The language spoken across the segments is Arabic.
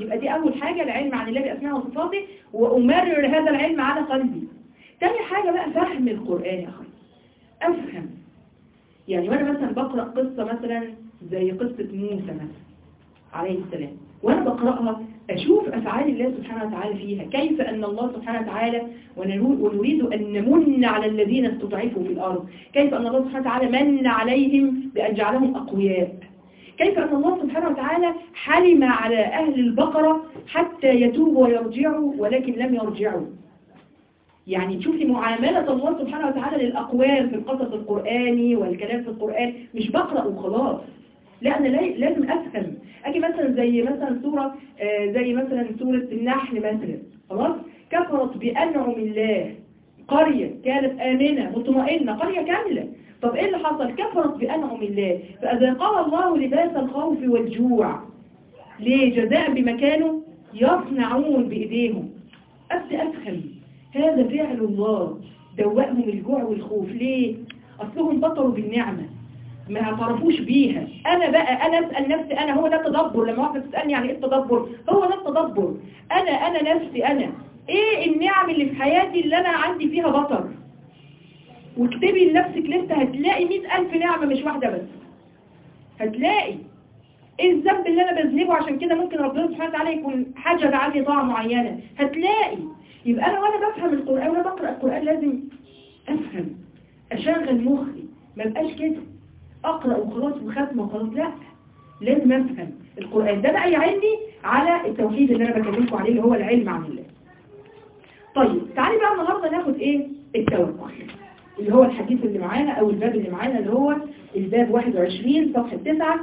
يبقى دي أول حاجة، العلم عن الله بأسمائه وصفاته، وأمرر هذا العلم على قلبي. تاني حاجة بقى فهم القرآن يا أخي، أفهم. يعني وأنا مثلا بقرأ قصة مثلا زي قصة موسى مثلا عليه السلام، وأنا بقرأها أشوف أفعال الله سبحانه وتعالى فيها، كيف أن الله سبحانه وتعالى ونريد أن نمن على الذين استضعفوا في الأرض، كيف أن الله سبحانه وتعالى من عليهم بأن جعلهم أقوياء، كيف أن الله سبحانه وتعالى حلم على أهل البقرة حتى يتوبوا ويرجعوا ولكن لم يرجعوا. يعني تشوفي معاملة الله سبحانه وتعالى للأقوام في القصص القرآني والكلام في القرآن، مش بقرأ وخلاص، لا أنا لازم أفهم. أجي مثلا زي مثلا سورة زي مثلا سورة النحل مثلا، خلاص، كفرت بأنعم الله، قرية كانت آمنة مطمئنة، قرية كاملة، طب إيه اللي حصل؟ كفرت بأنعم الله فأذاقها الله لباس الخوف والجوع، ليه؟ جزاء بما كانوا يصنعون بإيديهم. أفهم هذا فعل الله دوأهم الجوع والخوف، ليه؟ أصلهم بطروا بالنعمة ما اعترفوش بيها. أنا أسأل نفسي، أنا هو ده التدبر. لما واحدة تسألني يعني إيه التدبر؟ هو ده التدبر. أنا نفسي، أنا إيه النعم اللي في حياتي اللي أنا عندي فيها بطر؟ واكتبي لنفسك لسه هتلاقي 100,000 نعمة مش واحدة بس. هتلاقي إيه الذنب اللي أنا بذنبه عشان كده ممكن ربنا سبحانه وتعالى يكون حجب عني طاعة معينة. هتلاقي. يبقى أنا وأنا بفهم القرآن وأنا بقرأ القرآن لازم أفهم، أشغل مخي، ما بقاش كده أقرأ وخلاص وختمة وخلاص، لا، لازم أفهم القرآن. ده بقى يعيني على التوحيد اللي أنا بكلمكم عليه اللي هو العلم عن الله. طيب تعالي بقى النهاردة ناخد إيه؟ التوكل، اللي هو الحديث اللي معانا أو الباب اللي معانا اللي هو الباب 21 صفحة 9،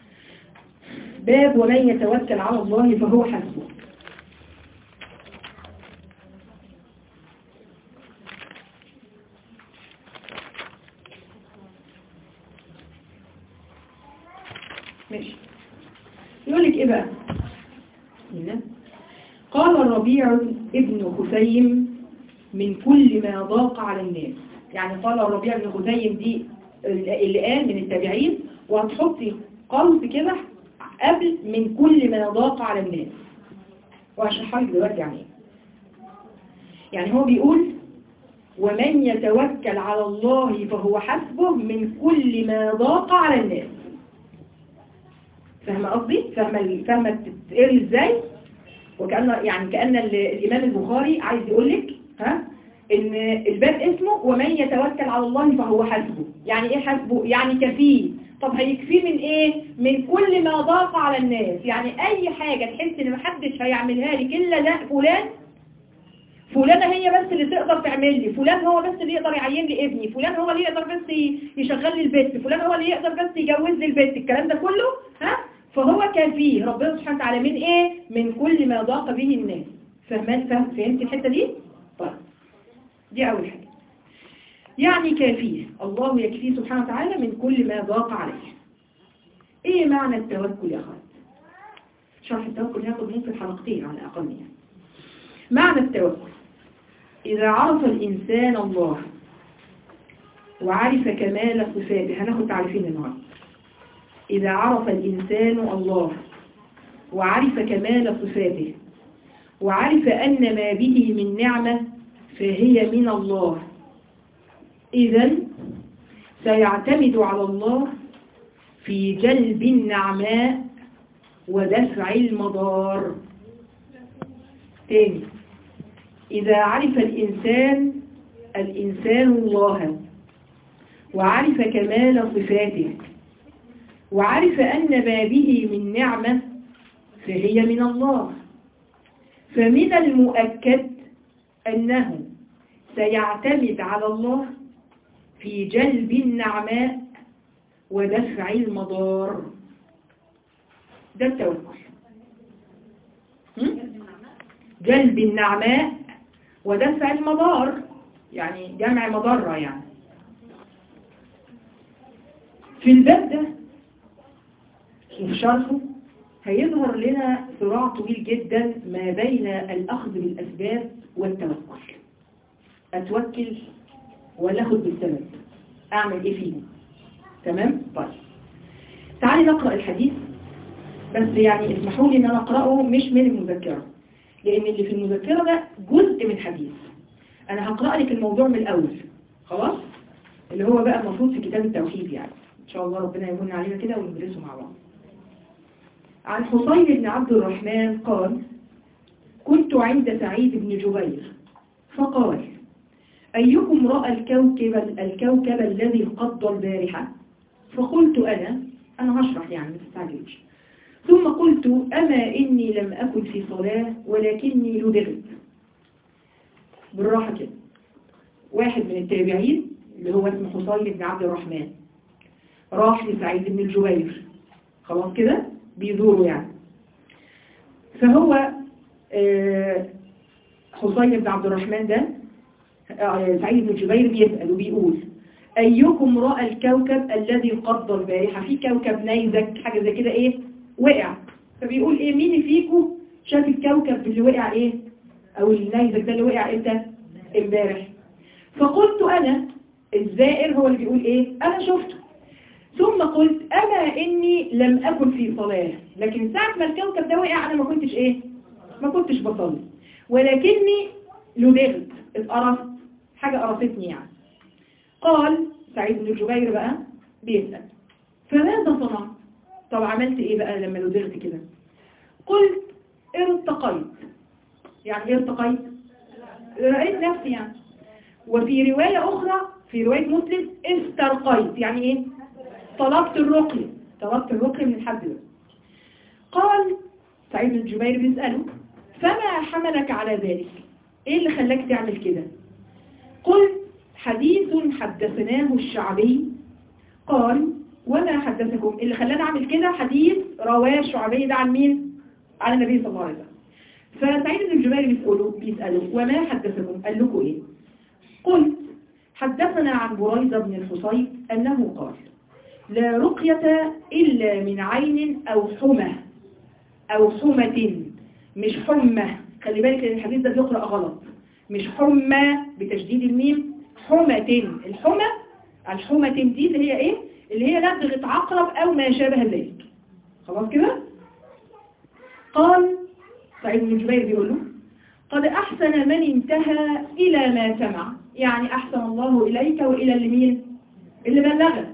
باب ومن يتوكل على الله فهو حسبه. ماشي، يقول لك ايه بقى؟ قال الربيع ابن خثيم من كل ما ضاق على الناس. يعني قال الربيع ابن خثيم دي اللي قال من التابعين، وهتحطي قلب كده قبل من كل ما ضاق على الناس، وهشرحها لك دلوقتي يعني ايه. يعني هو بيقول ومن يتوكل على الله فهو حسبه من كل ما ضاق على الناس. فاهمه قصدي؟ فاهمه تتقري ازاي؟ وكأن يعني كأن الإمام البخاري عايز يقول لك ان الباب اسمه ومن يتوكل على الله فهو حسبه. يعني ايه حسبه؟ يعني كفيه. طب هيكفيه من ايه؟ من كل ما ضاق على الناس. يعني اي حاجة تحس ان محدش هيعملها لك الا ده فلانة هي بس اللي تقدر تعمل لي، فلان هو بس اللي يقدر يعين لي ابني، فلان هو اللي يقدر بس يشغل لي البيت، فلان هو اللي يقدر بس يجوز لي البيت، الكلام ده كله فهو كافيه ربنا سبحانه وتعالى من ايه؟ من كل ما ضاق به الناس. فهمت الحتة دي؟ طيب دي اول حاجة، يعني كافيه، الله يكفيه سبحانه وتعالى من كل ما ضاق عليه. ايه معنى التوكل يا اخوات؟ شرح التوكل هياخد ممكن حلقتين على الاقل. يعني معنى التوكل اذا عرف الانسان الله وعرف كمال صفاته، هناخد تعريفين النهارده. إذا عرف الإنسان الله وعرف كمال صفاته وعرف أن ما به من نعمة فهي من الله، إذن سيعتمد على الله في جلب النعماء ودفع المضار. تاني، إذا عرف الإنسان الله وعرف كمال صفاته وعرف أن ما به من نعمة فهي من الله، فمن المؤكد أنه سيعتمد على الله في جلب النعماء ودفع المضار. ده التوكل، جلب النعماء ودفع المضار، يعني جمع مضرة. يعني في الباب ده وفي شرحه هيظهر لنا صراع طويل جدا ما بين الأخذ بالأسباب والتوكل. أتوكل ولا أخذ بالسبب؟ أعمل إيه فيه؟ تمام؟ طيب تعالي نقرأ الحديث بس يعني اسمحوا لي ان انا اقرأه مش من المذكرة، لان اللي في المذكرة ده جزء من حديث. انا هقرأ لك الموضوع من الاول خلاص، اللي هو بقى المفروض في كتاب التوحيد يعني ان شاء الله ربنا يمن علينا كده وندرسه مع بعض. عن حصين بن عبد الرحمن قال: كنت عند سعيد بن جبير فقال: أيكم رأى الكوكب الذي انقض البارحة؟ فقلت أنا هشرح يعني ما تستعجلوش. ثم قلت: أما إني لم أكن في صلاة ولكني لدغت. بالراحة كده. واحد من التابعين اللي هو اسمه حصين بن عبد الرحمن راح لسعيد بن الجبير، خلاص كده بيزوره يعني. فهو حصين بن عبد الرحمن ده سعيد بن جبير بيسأل وبيقول: أيكم رأى الكوكب الذي انقض البارحة؟ في كوكب نيزك حاجة زي كده ايه وقع، فبيقول ايه مين فيكم شاف الكوكب اللي وقع ايه او النيزك ده اللي وقع امتى؟ امبارح. فقلت أنا، الزائر هو اللي بيقول ايه أنا شفته. ثم قلت: أما إني لم أكن في صلاة، لكن ساعة ما الكوكب ده وقع أنا ما كنتش ايه ما كنتش بصلي، ولكني لدغت، اتقرصت، حاجة قرصتني يعني. قال سعيد بن جبير بقى بيسأل: فماذا صنعت؟ طب عملت ايه بقى لما لدغت كده؟ قلت: ارتقيت. يعني ايه ارتقيت؟ رأيت نفسي يعني. وفي رواية أخرى في رواية مسلم استرقيت، يعني ايه؟ طلبت الرقي من الحد ده. قال سعيد بن جبير بيسأله: فما حملك على ذلك؟ ايه اللي خلاك تعمل كده؟ قلت: حديث حدثناه الشعبي. قال: وما حدثكم؟ اللي خلاني اعمل كده حديث رواه الشعبي ده عن مين؟ عن النبي صلى الله عليه وسلم. فسعيد بن جبير بيسأله: وما حدثكم؟ قال لكم ايه؟ قلت: حدثنا عن بريدة بن الحصيب أنه قال: لا رقية إلا من عين أو حمى أو حمة، مش حمى، خلي بالك ان الحديث ده بيقرأ غلط، مش حمى بتشديد الميم، حمة. الحمة دي اللي هي ايه؟ اللي هي لدغة عقرب او ما شابه ذلك. خلاص كده؟ قال سعيد بن جبير بيقول له: قد احسن من انتهى الى ما سمع، يعني احسن الله اليك والى اللي بلغك.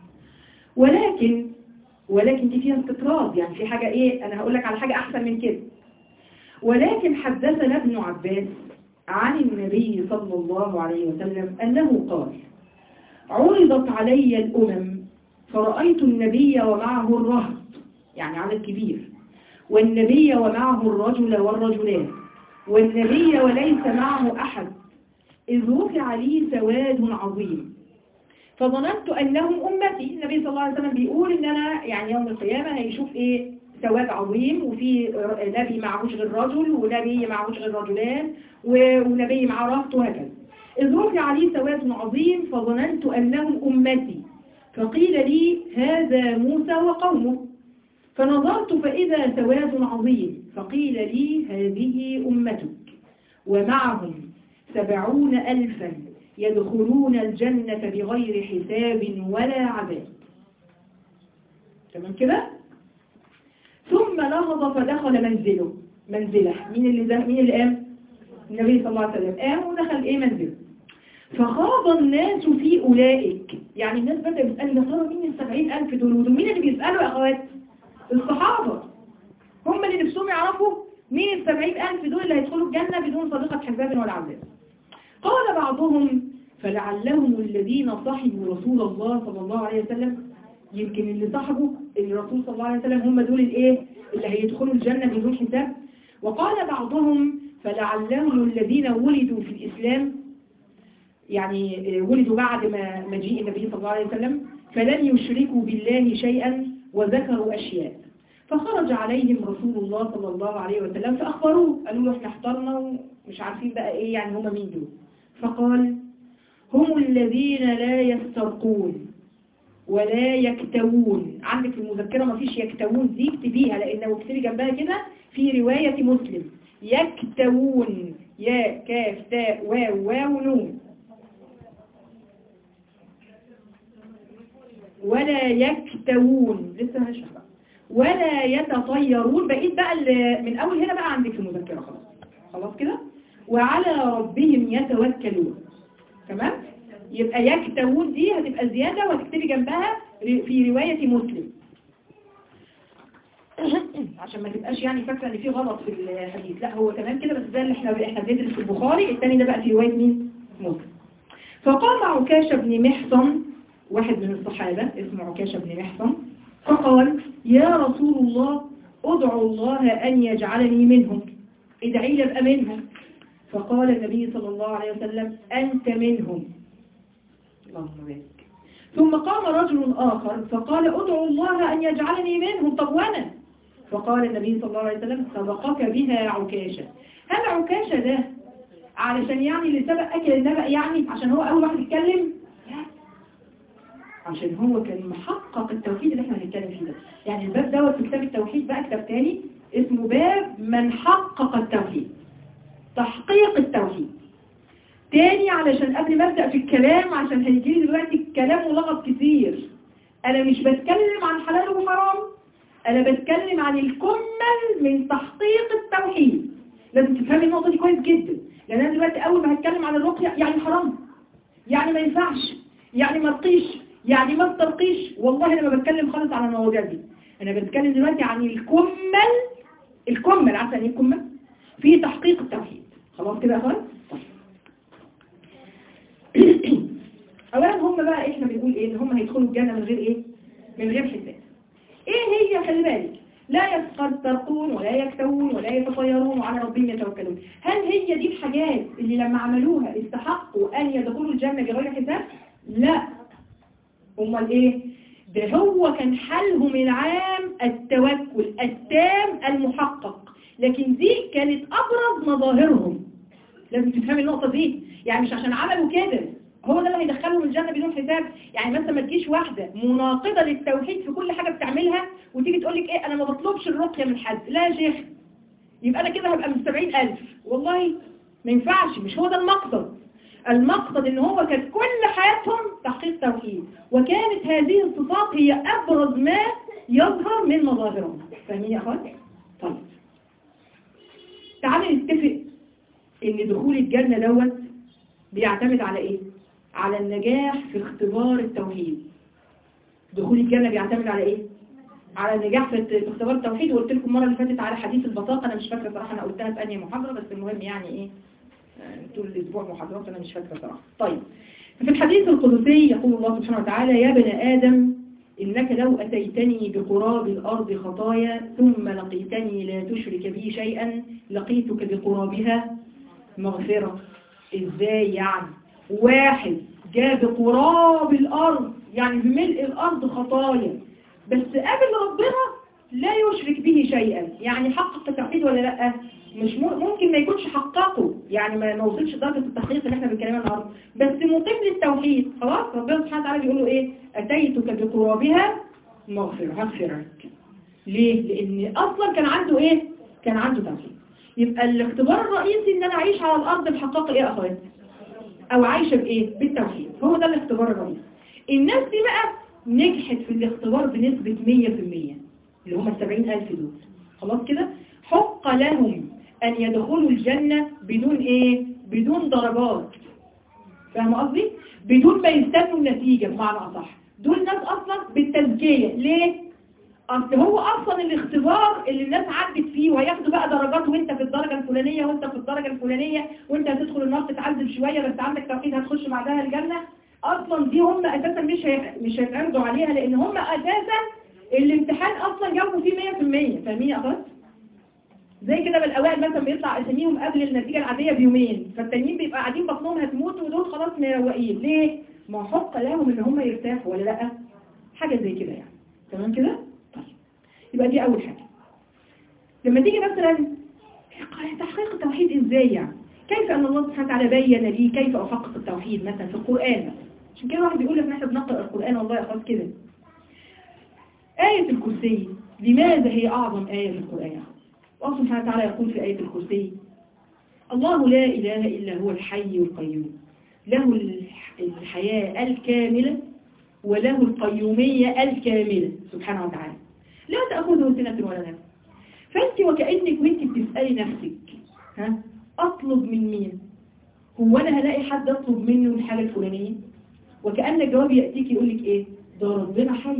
ولكن دي فيها استطراد، يعني في حاجة ايه، انا هقول لك على حاجة احسن من كده. ولكن حدثنا ابن عباس عن النبي صلى الله عليه وسلم أنه قال: عرضت علي الأمم فرأيت النبي ومعه الرهط، يعني عدد كبير، والنبي ومعه الرجل والرجلان، والنبي وليس معه أحد، إذ رفع لي سواد عظيم فظننت أنهم أمتي. النبي صلى الله عليه وسلم بيقول إن أنا يعني يوم القيامة هيشوف إيه؟ سواد عظيم، وفي نبي معهوش غير رجل، ونبي معهوش غير رجلان، ونبي معه رهط، وهكذا. إذ رفع لي سواد عظيم فظننت أنهم أمتي، فقيل لي: هذا موسى وقومه. فنظرت فإذا سواد عظيم، فقيل لي: هذه أمتك، ومعهم 70,000 يدخلون الجنة بغير حساب ولا عذاب. تمام كده؟ ثم نهض فدخل منزله. مين اللي قام؟ النبي صلى الله عليه وسلم قام ودخل ايه منزله. فخاض الناس في أولئك، يعني الناس بدأ يسألوا: يا ترى مين 70,000 دول؟ مين اللي بيسألوا يا أخوات؟ الصحابة هم اللي نفسهم يعرفوا مين 70,000 دول اللي هيدخلوا الجنة بدون صديقة حساب ولا عذاب. قال بعضهم: فلعلهم الذين صحبوا رسول الله صلى الله عليه وسلم، يمكن اللي صحبوا الرسول صلى الله عليه وسلم هم دول الايه اللي هيدخلوا الجنة بدون حساب. وقال بعضهم: فلعلهم الذين ولدوا في الإسلام، يعني ولدوا بعد ما مجيء النبي صلى الله عليه وسلم، فلم يشركوا بالله شيئا وذكروا أشياء. فخرج عليهم رسول الله صلى الله عليه وسلم فأخبروه، قالوا له: احنا احترنا ومش عارفين بقى ايه يعني هم مين دول. فقال: هم الذين لا يسترقون ولا يكتوون. عندك في المذكرة ما فيش يكتوون دي، اكتبيها، لأنه اكتبي جنبها كده في رواية مسلم: يكتوون، يا كاف تاء واو نون، ولا يكتوون، لسه هنشرح بقى. ولا يتطيرون. بقيت بقى من اول هنا بقى عندك المذكرة خلاص كده. وعلى ربهم يتوكلون. تمام. يبقى يكتوون دي هتبقى زيادة وهتكتبي جنبها في رواية مسلم عشان ما تبقاش يعني فاكرة ان في غلط في الحديث. لا هو تمام كده، بس ده اللي احنا بندرس في البخاري. الثاني ده بقى في رواية مين؟ مسلم. فقام عكاشة بن محصن، واحد من الصحابة اسمه عكاشة بن محصن، فقال يا رسول الله ادعو الله أن يجعلني منهم، ادعي لي ابقى منهم. فقال النبي صلى الله عليه وسلم أنت منهم. اللهم بارك. ثم قام رجل آخر فقال ادعو الله أن يجعلني منهم. طب وأنا؟ فقال النبي صلى الله عليه وسلم سبقك بها عكاشة. هل عكاشة ده علشان يعني اللي سبق أكل النبأ يعني عشان هو أول واحد يتكلم؟ لا، عشان هو كان محقق التوحيد اللي احنا هنتكلم فيه ده. يعني الباب دوت في كتاب التوحيد بقى كتاب تاني اسمه باب من حقق التوحيد، تحقيق التوحيد. تاني علشان قبل ما ابدأ في الكلام، عشان هيجيلي دلوقتي كلام ولغط كتير، انا مش بتكلم عن حلال وحرام، انا بتكلم عن الكمل من تحقيق التوحيد. لازم تفهمي النقطة دي كويس جدا، لان انا دلوقتي اول ما هتكلم عن الرقية يعني حرام، يعني ما ينفعش، يعني ما تقيش، يعني ما ترقيش. والله انا ما بتكلم خالص عن المواضيع دي، انا بتكلم دلوقتي عن الكمل عشان الكمل في تحقيق التوحيد. خلاص كده يا اخوان؟ اولا هم بقى احنا بنقول ايه؟ ان هم هيدخلوا الجنة من غير ايه؟ من غير حساب. ايه هي؟ خلي بالك، لا يسترقون ولا يكتوون ولا يتطيرون وعلى ربهم يتوكلون. هل هي دي الحاجات اللي لما عملوها استحقوا ان يدخلوا الجنة بغير حساب؟ لا. امال ايه؟ ده هو كان حلهم العام التوكل التام المحقق، لكن دي كانت ابرز مظاهرهم. لازم تفهمي النقطة دي. يعني مش عشان عملوا كده هو ده اللي هيدخلهم الجنة بدون حساب. يعني مثلا ما تجيش واحدة مناقضة للتوحيد في كل حاجة بتعملها وتيجي تقول لك ايه انا ما بطلبش الرقية من حد. لا يا شيخ، يبقى انا كده هبقى من 70,000. والله ما ينفعش، مش هو ده المقصد. المقصد ان هو كانت كل حياتهم تحقيق توحيد، وكانت هذه الصفات هي ابرز ما يظهر من مظاهرهم. فاهمين يا اخوان؟ طيب تعالوا نتفق ان دخول الجنة دوت بيعتمد على ايه؟ على النجاح في اختبار التوحيد. دخول الجنة بيعتمد على ايه؟ على النجاح في اختبار التوحيد. وقلت لكم المرة اللي فاتت على حديث البطاقة، انا مش فاكرة صراحة انا قلتها في انهي محاضرة، بس المهم يعني ايه طول الاسبوع محاضرات انا مش فاكرة صراحة. طيب في الحديث القدسي يقول الله سبحانه وتعالى يا ابن آدم إنك لو أتيتني بقراب الأرض خطايا ثم لقيتني لا تشرك بي شيئا لقيتك بقرابها مغفرة. إزاي يعني؟ واحد جاء بقراب الأرض يعني بملء الأرض خطايا، بس قابل ربنا لا يشرك به شيئا، يعني حقق التوحيد ولا لا؟ مش ممكن ما يكونش حققه، يعني ما وصلش درجة التحقيق اللي احنا بنتكلم النهارده، بس مقيم للتوحيد. خلاص ربنا سبحانه وتعالى بيقول له ايه؟ أتيتك بقرابها مغفرة، هغفرك. ليه؟ لأن أصلا كان عنده ايه؟ كان عنده توحيد. يبقى الاختبار الرئيسي ان انا اعيش على الارض بحقائق ايه يا اخوات؟ او عايشة بايه؟ بالتوحيد. هو ده الاختبار الرئيسي. الناس دي بقى نجحت في الاختبار بنسبة 100%، اللي هم 70,000 دول. خلاص كده؟ حق لهم ان يدخلوا الجنة بدون ايه؟ بدون درجات. فاهم قصدي؟ بدون ما يستنوا النتيجة بمعنى اصح. دول ناس اصلا بالتزكية. ليه؟ اصل هو اصلا الاختبار اللي الناس عدت فيه وهياخدوا بقى درجات، وانت في الدرجة الفلانية وانت في الدرجة الفلانية وانت هتدخل النار تتعذب شوية بس عندك توحيد هتخش بعدها الجنة. اصلا دي هم اساسا مش هيتعرضوا عليها، لان هم اساسا الامتحان اصلا جاوبوا فيه 100%. فاهمين يا اخوات؟ زي كده بالاوائل مثلا بيطلع اساميهم قبل النتيجة العادية بيومين، فالتانيين بيبقى قاعدين بطنهم هتموت ودول خلاص مروقين. ليه؟ ما حق لهم ان هم يرتاحوا ولا لا؟ حاجة زي كده يعني. تمام كده؟ يبقى دي أول حاجة. لما تيجي مثلا تحقيق التوحيد إزاي يعني؟ كيف أن الله سبحانه وتعالى بين لي كيف أحقق التوحيد مثلا في القرآن مثلا. عشان كده واحد بيقول لك نحن بنقرأ القرآن والله أخذ كده. آية الكرسي لماذا هي أعظم آية في القرآن؟ الله سبحانه وتعالى يقول في آية الكرسي الله لا إله إلا هو الحي القيوم له الحياة الكاملة وله القيومية الكاملة سبحانه وتعالى. لا تأخذه سنة ولا نوم. فأنت وكأنك وانت بتسألي نفسك أطلب من مين؟ هو أنا هلاقي حد أطلب منه الحاجة الفلانية؟ وكأن الجواب يأتيك يقولك إيه؟ ده ربنا حي،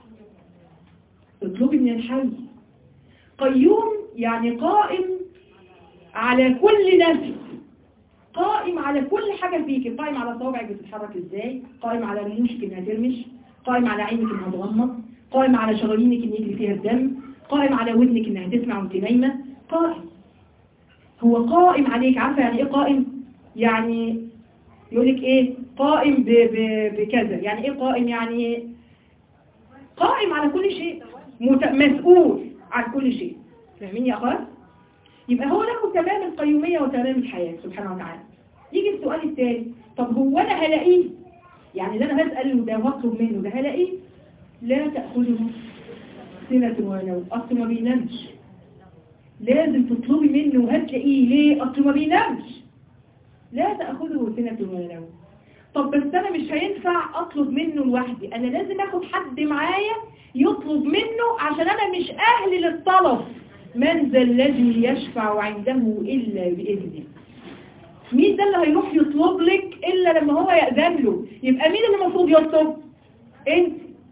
اطلبي من الحي. قيوم يعني قائم على كل نفس، قائم على كل حاجة فيك، قائم على صوابعك بتتحرك ازاي، قائم على رموشك انها ترمش، قائم على عينك انها تغمض، قائم على شرايينك ان يجري فيها الدم، قائم على ودنك انها تسمع وانت نايمة. قائم، هو قائم عليك. عارفة يعني ايه قائم؟ يعني يقولك ايه قائم بكذا. يعني ايه قائم؟ يعني قائم على كل شيء، مسؤول عن كل شيء. فاهمين يا أخوات؟ يبقى هو له تمام القيومية وتمام الحياة سبحانه وتعالى. يجي السؤال الثاني، طب هو أنا هلاقيه؟ يعني اللي أنا هسأله ده وهطلب منه ده هلاقيه؟ لا تأخذه سنة ولا نوم. أصل ما بينامش، لازم تطلبي منه وهتلاقيه. ليه؟ أصل ما بينامش. لا تأخذه سنة ولا نوم. طب بس أنا مش هينفع أطلب منه لوحدي، أنا لازم أخد حد معايا يطلب منه عشان أنا مش أهل للطلب. من ذا الذي يشفع عنده إلا بإذنه؟ مين ده اللي هيروح يطلب لك إلا لما هو يأذن له؟ يبقى مين اللي المفروض يطلب؟ أنت.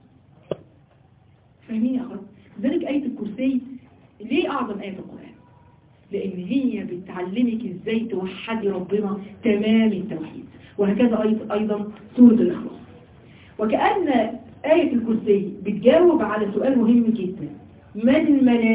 فاهمين يا أخوان؟ ذلك آية الكرسي ليه أعظم آية في القرآن؟ لأن هي بتعلمك إزاي توحدي ربنا تمام التوحيد. وهكذا أيضا سورة الإخلاص. وكأن آية الكرسي بتجاوب على سؤال مهم جدا: من الملائكة